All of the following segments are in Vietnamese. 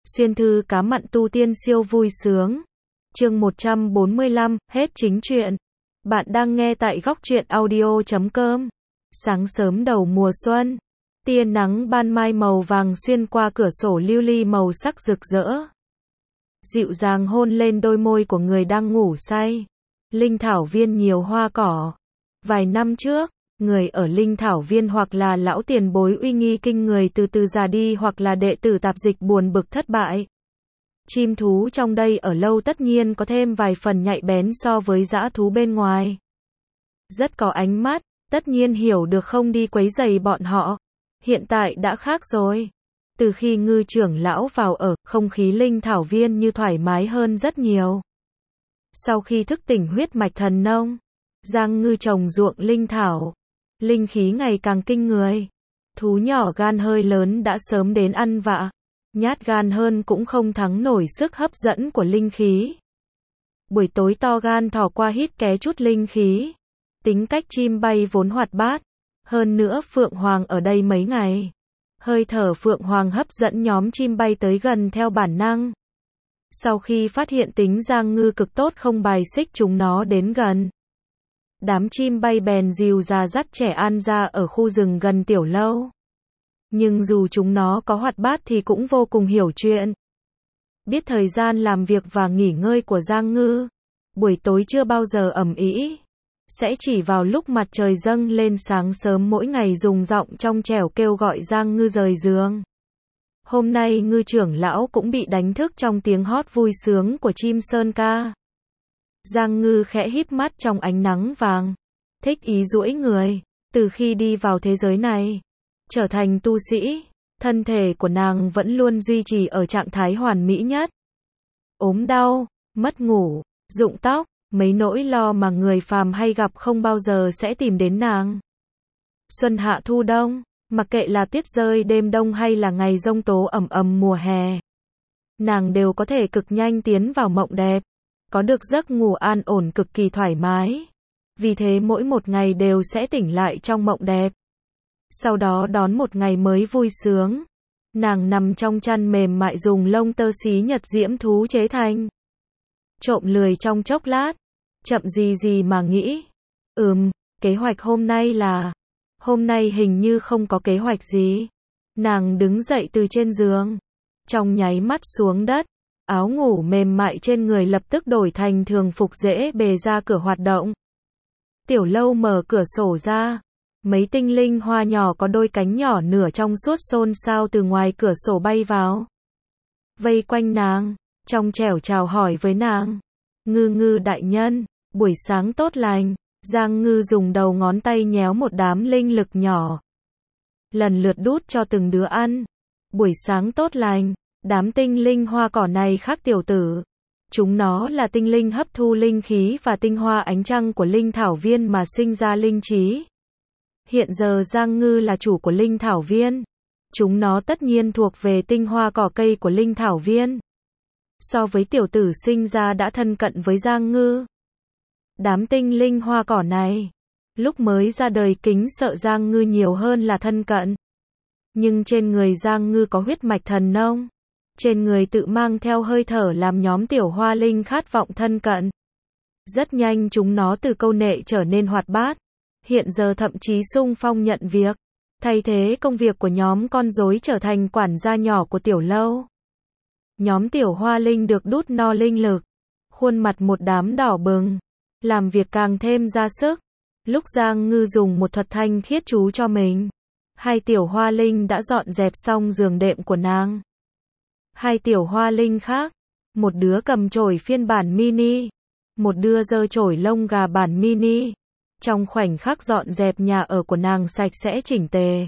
Xuyên thư cá mặn tu tiên siêu vui sướng. Chương 145, hết chính truyện. Bạn đang nghe tại góc truyện audio.com. Sáng sớm đầu mùa xuân, tia nắng ban mai màu vàng xuyên qua cửa sổ lưu ly màu sắc rực rỡ, dịu dàng hôn lên đôi môi của người đang ngủ say. Linh thảo viên nhiều hoa cỏ. Vài năm trước, người ở linh thảo viên hoặc là lão tiền bối uy nghi kinh người từ từ già đi, hoặc là đệ tử tạp dịch buồn bực thất bại. Chim thú trong đây ở lâu tất nhiên có thêm vài phần nhạy bén so với dã thú bên ngoài. Rất có ánh mắt, tất nhiên hiểu được không đi quấy rầy bọn họ. Hiện tại đã khác rồi. Từ khi Ngư trưởng lão vào ở, không khí linh thảo viên như thoải mái hơn rất nhiều. Sau khi thức tỉnh huyết mạch thần nông, Giang Ngư trồng ruộng linh thảo, linh khí ngày càng kinh người. Thú nhỏ gan hơi lớn đã sớm đến ăn vạ, nhát gan hơn cũng không thắng nổi sức hấp dẫn của linh khí. Buổi tối to gan thỏ qua hít ké chút linh khí. Tính cách chim bay vốn hoạt bát, hơn nữa phượng hoàng ở đây mấy ngày, hơi thở phượng hoàng hấp dẫn nhóm chim bay tới gần theo bản năng. Sau khi phát hiện tính Giang Ngư cực tốt không bài xích chúng nó đến gần, đám chim bay bèn dìu già dắt trẻ an ra ở khu rừng gần tiểu lâu. Nhưng dù chúng nó có hoạt bát thì cũng vô cùng hiểu chuyện, biết thời gian làm việc và nghỉ ngơi của Giang Ngư. Buổi tối chưa bao giờ ầm ĩ, sẽ chỉ vào lúc mặt trời dâng lên sáng sớm mỗi ngày dùng giọng trong trẻo kêu gọi Giang Ngư rời giường. Hôm nay Ngư trưởng lão cũng bị đánh thức trong tiếng hót vui sướng của chim sơn ca. Giang Ngư khẽ híp mắt trong ánh nắng vàng, thích ý duỗi người. Từ khi đi vào thế giới này, trở thành tu sĩ, thân thể của nàng vẫn luôn duy trì ở trạng thái hoàn mỹ nhất. Ốm đau, mất ngủ, rụng tóc, mấy nỗi lo mà người phàm hay gặp không bao giờ sẽ tìm đến nàng. Xuân hạ thu đông, mặc kệ là tuyết rơi đêm đông hay là ngày giông tố ẩm ẩm mùa hè, nàng đều có thể cực nhanh tiến vào mộng đẹp, có được giấc ngủ an ổn cực kỳ thoải mái. Vì thế mỗi một ngày đều sẽ tỉnh lại trong mộng đẹp, sau đó đón một ngày mới vui sướng. Nàng nằm trong chăn mềm mại dùng lông tơ xí nhật diễm thú chế thành, trộm lười trong chốc lát, chậm gì gì mà nghĩ. Kế hoạch hôm nay là... Hôm nay hình như không có kế hoạch gì. Nàng đứng dậy từ trên giường, trong nháy mắt xuống đất, áo ngủ mềm mại trên người lập tức đổi thành thường phục dễ bề ra cửa hoạt động. Tiểu lâu mở cửa sổ ra, mấy tinh linh hoa nhỏ có đôi cánh nhỏ nửa trong suốt xôn xao từ ngoài cửa sổ bay vào, vây quanh nàng, trong trẻo chào hỏi với nàng. Ngư Ngư đại nhân, buổi sáng tốt lành. Giang Ngư dùng đầu ngón tay nhéo một đám linh lực nhỏ, lần lượt đút cho từng đứa ăn. Buổi sáng tốt lành. Đám tinh linh hoa cỏ này khác tiểu tử, chúng nó là tinh linh hấp thu linh khí và tinh hoa ánh trăng của linh thảo viên mà sinh ra linh trí. Hiện giờ Giang Ngư là chủ của linh thảo viên, chúng nó tất nhiên thuộc về tinh hoa cỏ cây của linh thảo viên. So với tiểu tử sinh ra đã thân cận với Giang Ngư, đám tinh linh hoa cỏ này, lúc mới ra đời kính sợ Giang Ngư nhiều hơn là thân cận. Nhưng trên người Giang Ngư có huyết mạch thần nông, trên người tự mang theo hơi thở làm nhóm tiểu hoa linh khát vọng thân cận. Rất nhanh chúng nó từ câu nệ trở nên hoạt bát, hiện giờ thậm chí xung phong nhận việc, thay thế công việc của nhóm con rối trở thành quản gia nhỏ của tiểu lâu. Nhóm tiểu hoa linh được đút no linh lực, khuôn mặt một đám đỏ bừng, làm việc càng thêm ra sức. Lúc Giang Ngư dùng một thuật thanh khiết chú cho mình, hai tiểu hoa linh đã dọn dẹp xong giường đệm của nàng. Hai tiểu hoa linh khác, một đứa cầm chổi phiên bản mini, một đứa giơ chổi lông gà bản mini, trong khoảnh khắc dọn dẹp nhà ở của nàng sạch sẽ chỉnh tề.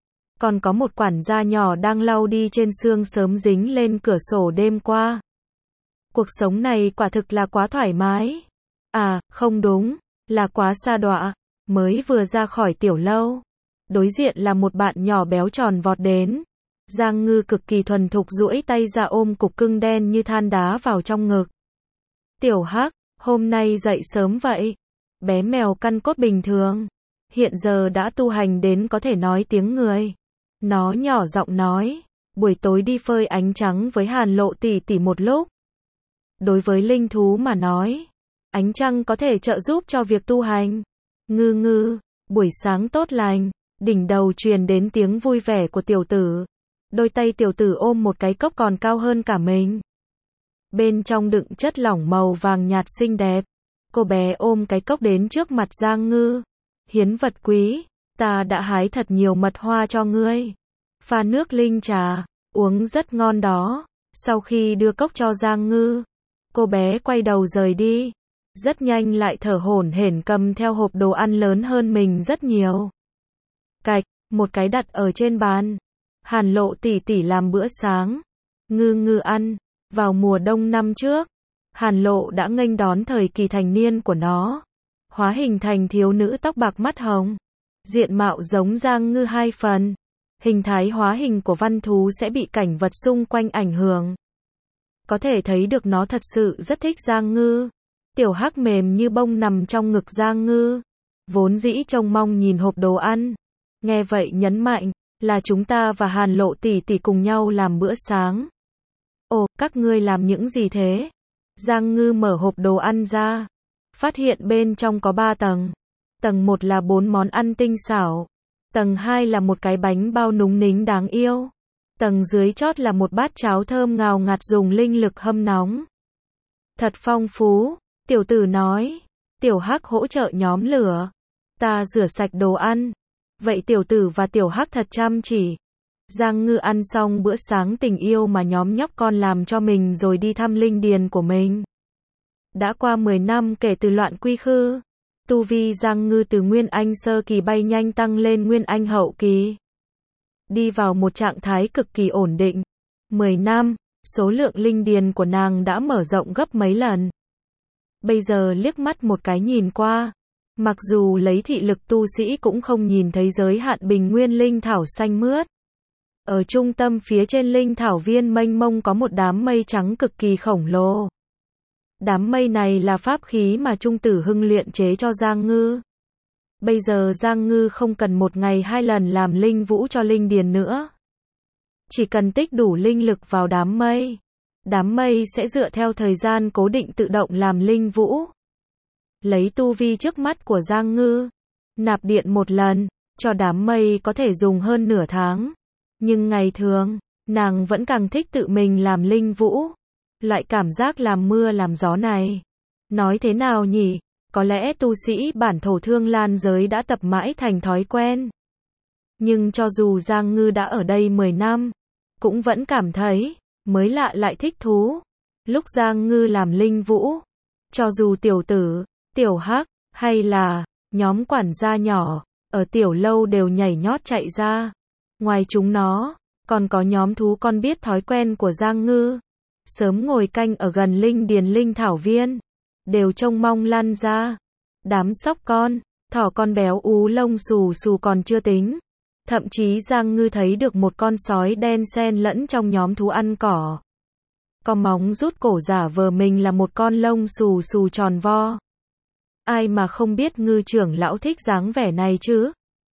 Còn có một quản gia nhỏ đang lau đi trên sương sớm dính lên cửa sổ đêm qua. Cuộc sống này quả thực là quá thoải mái. À, không đúng, là quá sa đọa. Mới vừa ra khỏi tiểu lâu, đối diện là một bạn nhỏ béo tròn vọt đến. Giang Ngư cực kỳ thuần thục duỗi tay ra ôm cục cưng đen như than đá vào trong ngực. Tiểu Hắc, hôm nay dậy sớm vậy. Bé mèo căn cốt bình thường, hiện giờ đã tu hành đến có thể nói tiếng người. Nó nhỏ giọng nói, buổi tối đi phơi ánh trắng với Hàn Lộ tỷ tỷ một lúc. Đối với linh thú mà nói, ánh trăng có thể trợ giúp cho việc tu hành. Ngư ngư, buổi sáng tốt lành, đỉnh đầu truyền đến tiếng vui vẻ của tiểu tử. Đôi tay tiểu tử ôm một cái cốc còn cao hơn cả mình. Bên trong đựng chất lỏng màu vàng nhạt xinh đẹp. Cô bé ôm cái cốc đến trước mặt Giang Ngư. Hiến vật quý, ta đã hái thật nhiều mật hoa cho ngươi. Pha nước linh trà, uống rất ngon đó. Sau khi đưa cốc cho Giang Ngư, cô bé quay đầu rời đi. Rất nhanh lại thở hổn hển cầm theo hộp đồ ăn lớn hơn mình rất nhiều. Cạch, một cái đặt ở trên bàn. Hàn Lộ tỷ tỷ làm bữa sáng. Ngư ngư ăn. Vào mùa đông năm trước, Hàn Lộ đã nghênh đón thời kỳ thành niên của nó. Hóa hình thành thiếu nữ tóc bạc mắt hồng. Diện mạo giống Giang Ngư 2 phần. Hình thái hóa hình của văn thú sẽ bị cảnh vật xung quanh ảnh hưởng. Có thể thấy được nó thật sự rất thích Giang Ngư. Tiểu Hắc mềm như bông nằm trong ngực Giang Ngư. Vốn dĩ trông mong nhìn hộp đồ ăn. Nghe vậy nhấn mạnh, là chúng ta và Hàn Lộ tỷ tỷ cùng nhau làm bữa sáng. Ồ, các ngươi làm những gì thế? Giang Ngư mở hộp đồ ăn ra. Phát hiện bên trong có 3 tầng. Tầng 1 là 4 món ăn tinh xảo. Tầng 2 là một cái bánh bao núng nính đáng yêu. Tầng dưới chót là một bát cháo thơm ngào ngạt dùng linh lực hâm nóng. Thật phong phú, tiểu tử nói. Tiểu Hắc hỗ trợ nhóm lửa. Ta rửa sạch đồ ăn. Vậy tiểu tử và tiểu Hắc thật chăm chỉ. Giang Ngư ăn xong bữa sáng tình yêu mà nhóm nhóc con làm cho mình rồi đi thăm linh điền của mình. Đã qua 10 năm kể từ loạn quy khư. Tu vi Giang Ngư từ Nguyên Anh sơ kỳ bay nhanh tăng lên Nguyên Anh hậu kỳ. Đi vào một trạng thái cực kỳ ổn định. 10 năm, số lượng linh điền của nàng đã mở rộng gấp mấy lần. Bây giờ liếc mắt một cái nhìn qua. Mặc dù lấy thị lực tu sĩ cũng không nhìn thấy giới hạn bình nguyên linh thảo xanh mướt. Ở trung tâm phía trên linh thảo viên mênh mông có một đám mây trắng cực kỳ khổng lồ. Đám mây này là pháp khí mà Trung Tử Hưng luyện chế cho Giang Ngư. Bây giờ Giang Ngư không cần một ngày 2 lần làm linh vũ cho linh điền nữa. Chỉ cần tích đủ linh lực vào đám mây. Đám mây sẽ dựa theo thời gian cố định tự động làm linh vũ. Lấy tu vi trước mắt của Giang Ngư. Nạp điện một lần, cho đám mây có thể dùng hơn nửa tháng. Nhưng ngày thường, nàng vẫn càng thích tự mình làm linh vũ. Loại cảm giác làm mưa làm gió này. Nói thế nào nhỉ? Có lẽ tu sĩ bản thổ Thương Lan giới đã tập mãi thành thói quen. Nhưng cho dù Giang Ngư đã ở đây 10 năm, cũng vẫn cảm thấy mới lạ lại thích thú. Lúc Giang Ngư làm linh vũ, cho dù tiểu tử, tiểu Hắc, hay là nhóm quản gia nhỏ, ở tiểu lâu đều nhảy nhót chạy ra. Ngoài chúng nó, còn có nhóm thú con biết thói quen của Giang Ngư. Sớm ngồi canh ở gần linh điền linh thảo viên. Đều trông mong lăn ra. Đám sóc con, thỏ con béo ú lông xù xù còn chưa tính. Thậm chí Giang Ngư thấy được một con sói đen xen lẫn trong nhóm thú ăn cỏ. Có móng rút cổ giả vờ mình là một con lông xù xù tròn vo. Ai mà không biết Ngư trưởng lão thích dáng vẻ này chứ?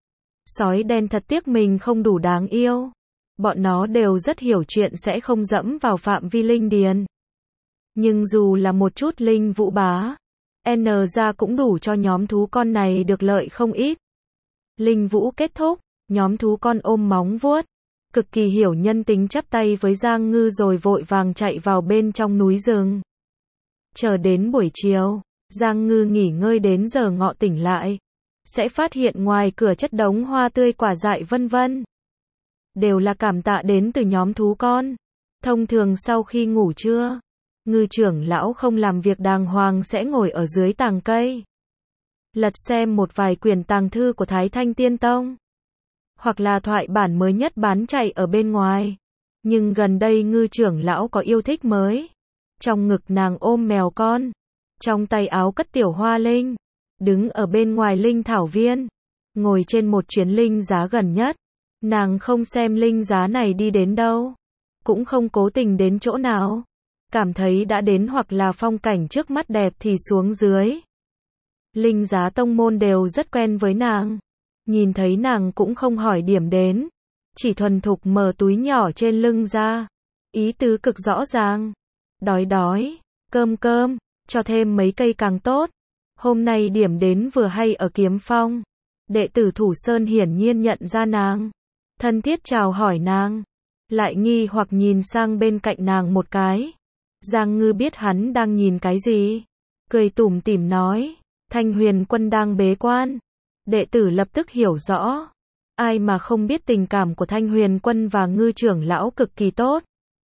Sói đen thật tiếc mình không đủ đáng yêu. Bọn nó đều rất hiểu chuyện sẽ không dẫm vào phạm vi linh điền. Nhưng dù là một chút linh vũ bá, N ra cũng đủ cho nhóm thú con này được lợi không ít. Linh vũ kết thúc, nhóm thú con ôm móng vuốt, cực kỳ hiểu nhân tính chắp tay với Giang Ngư rồi vội vàng chạy vào bên trong núi rừng. Chờ đến buổi chiều, Giang Ngư nghỉ ngơi đến giờ ngọ tỉnh lại, sẽ phát hiện ngoài cửa chất đống hoa tươi quả dại vân vân. Đều là cảm tạ đến từ nhóm thú con. Thông thường sau khi ngủ trưa, Ngư trưởng lão không làm việc đàng hoàng sẽ ngồi ở dưới tàng cây. Lật xem một vài quyển tàng thư của Thái Thanh Tiên Tông. Hoặc là thoại bản mới nhất bán chạy ở bên ngoài. Nhưng gần đây Ngư trưởng lão có yêu thích mới. Trong ngực nàng ôm mèo con. Trong tay áo cất tiểu hoa linh. Đứng ở bên ngoài linh thảo viên. Ngồi trên một chuyến linh giá gần nhất. Nàng không xem linh giá này đi đến đâu. Cũng không cố tình đến chỗ nào. Cảm thấy đã đến hoặc là phong cảnh trước mắt đẹp thì xuống dưới. Linh giá tông môn đều rất quen với nàng. Nhìn thấy nàng cũng không hỏi điểm đến. chỉ thuần thục mở túi nhỏ trên lưng ra. Ý tứ cực rõ ràng. Đói đói, cơm cơm, cho thêm mấy cây càng tốt. Hôm nay điểm đến vừa hay ở Kiếm Phong. Đệ tử Thủ Sơn hiển nhiên nhận ra nàng. Thân thiết chào hỏi nàng. Lại nghi hoặc nhìn sang bên cạnh nàng một cái. Giang Ngư biết hắn đang nhìn cái gì. Cười tủm tỉm nói. Thanh Huyền Quân đang bế quan. Đệ tử lập tức hiểu rõ. Ai mà không biết tình cảm của Thanh Huyền Quân và Ngư trưởng lão cực kỳ tốt.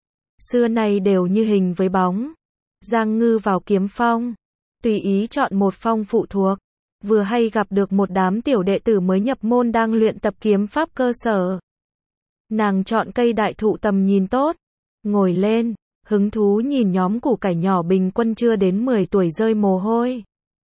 Xưa nay đều như hình với bóng. Giang Ngư vào Kiếm Phong. Tùy ý chọn một phong phụ thuộc. Vừa hay gặp được một đám tiểu đệ tử mới nhập môn đang luyện tập kiếm pháp cơ sở. Nàng chọn cây đại thụ tầm nhìn tốt. Ngồi lên, hứng thú nhìn nhóm củ cải nhỏ bình quân chưa đến 10 tuổi rơi mồ hôi.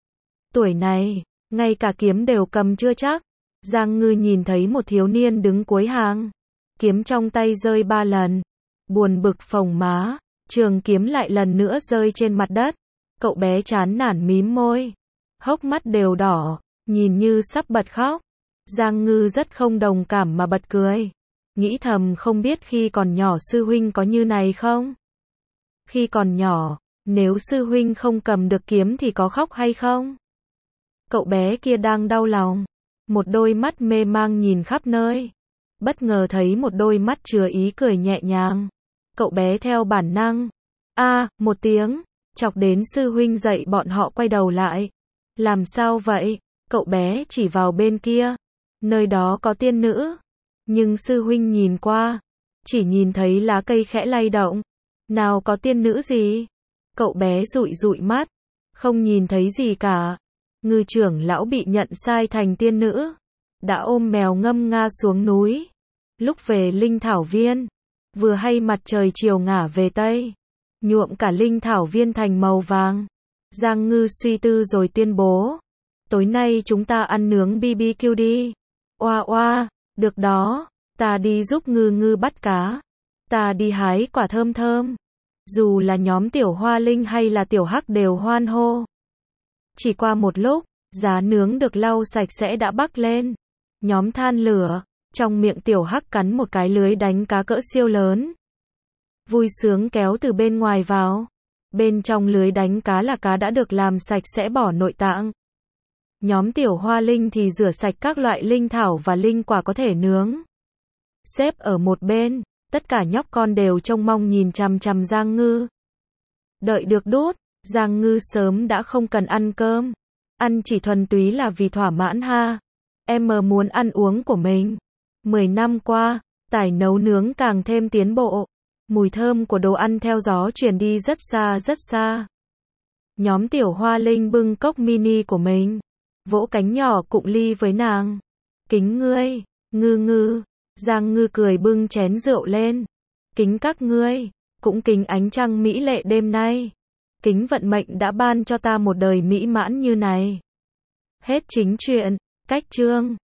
Tuổi này, ngay cả kiếm đều cầm chưa chắc. Giang Ngư nhìn thấy một thiếu niên đứng cuối hàng. Kiếm trong tay rơi 3 lần. Buồn bực phồng má. Trường kiếm lại lần nữa rơi trên mặt đất. Cậu bé chán nản mím môi. Hốc mắt đều đỏ. Nhìn như sắp bật khóc. Giang Ngư rất không đồng cảm mà bật cười. Nghĩ thầm không biết khi còn nhỏ sư huynh có như này không? Khi còn nhỏ, nếu sư huynh không cầm được kiếm thì có khóc hay không? Cậu bé kia đang đau lòng. Một đôi mắt mê mang nhìn khắp nơi. Bất ngờ thấy một đôi mắt chứa ý cười nhẹ nhàng. Cậu bé theo bản năng. Một tiếng. Chọc đến sư huynh dậy bọn họ quay đầu lại. Làm sao vậy? Cậu bé chỉ vào bên kia. Nơi đó có tiên nữ. Nhưng sư huynh nhìn qua. Chỉ nhìn thấy lá cây khẽ lay động. Nào có tiên nữ gì? Cậu bé dụi dụi mắt. Không nhìn thấy gì cả. Ngư trưởng lão bị nhận sai thành tiên nữ. Đã ôm mèo ngâm nga xuống núi. Lúc về linh thảo viên. Vừa hay mặt trời chiều ngả về Tây. Nhuộm cả linh thảo viên thành màu vàng. Giang Ngư suy tư rồi tuyên bố. Tối nay chúng ta ăn nướng BBQ đi. Oa oa, được đó. Ta đi giúp Ngư Ngư bắt cá. Ta đi hái quả thơm thơm. Dù là nhóm tiểu hoa linh hay là tiểu hắc đều hoan hô. Chỉ qua một lúc, giá nướng được lau sạch sẽ đã bắc lên. Nhóm than lửa. Trong miệng tiểu hắc cắn một cái lưới đánh cá cỡ siêu lớn. Vui sướng kéo từ bên ngoài vào. Bên trong lưới đánh cá là cá đã được làm sạch sẽ bỏ nội tạng. Nhóm tiểu hoa linh thì rửa sạch các loại linh thảo và linh quả có thể nướng. Xếp ở một bên, tất cả nhóc con đều trông mong nhìn chằm chằm Giang Ngư. Đợi được đút, Giang Ngư sớm đã không cần ăn cơm. Ăn chỉ thuần túy là vì thỏa mãn ha. Em muốn ăn uống của mình. 10 năm qua, tài nấu nướng càng thêm tiến bộ. Mùi thơm của đồ ăn theo gió truyền đi rất xa rất xa. Nhóm tiểu hoa linh bưng cốc mini của mình. Vỗ cánh nhỏ cụng ly với nàng. Kính ngươi, Ngư Ngư. Giang Ngư cười bưng chén rượu lên. Kính các ngươi, cũng kính ánh trăng mỹ lệ đêm nay. Kính vận mệnh đã ban cho ta một đời mỹ mãn như này. Hết chính truyện, cách chương.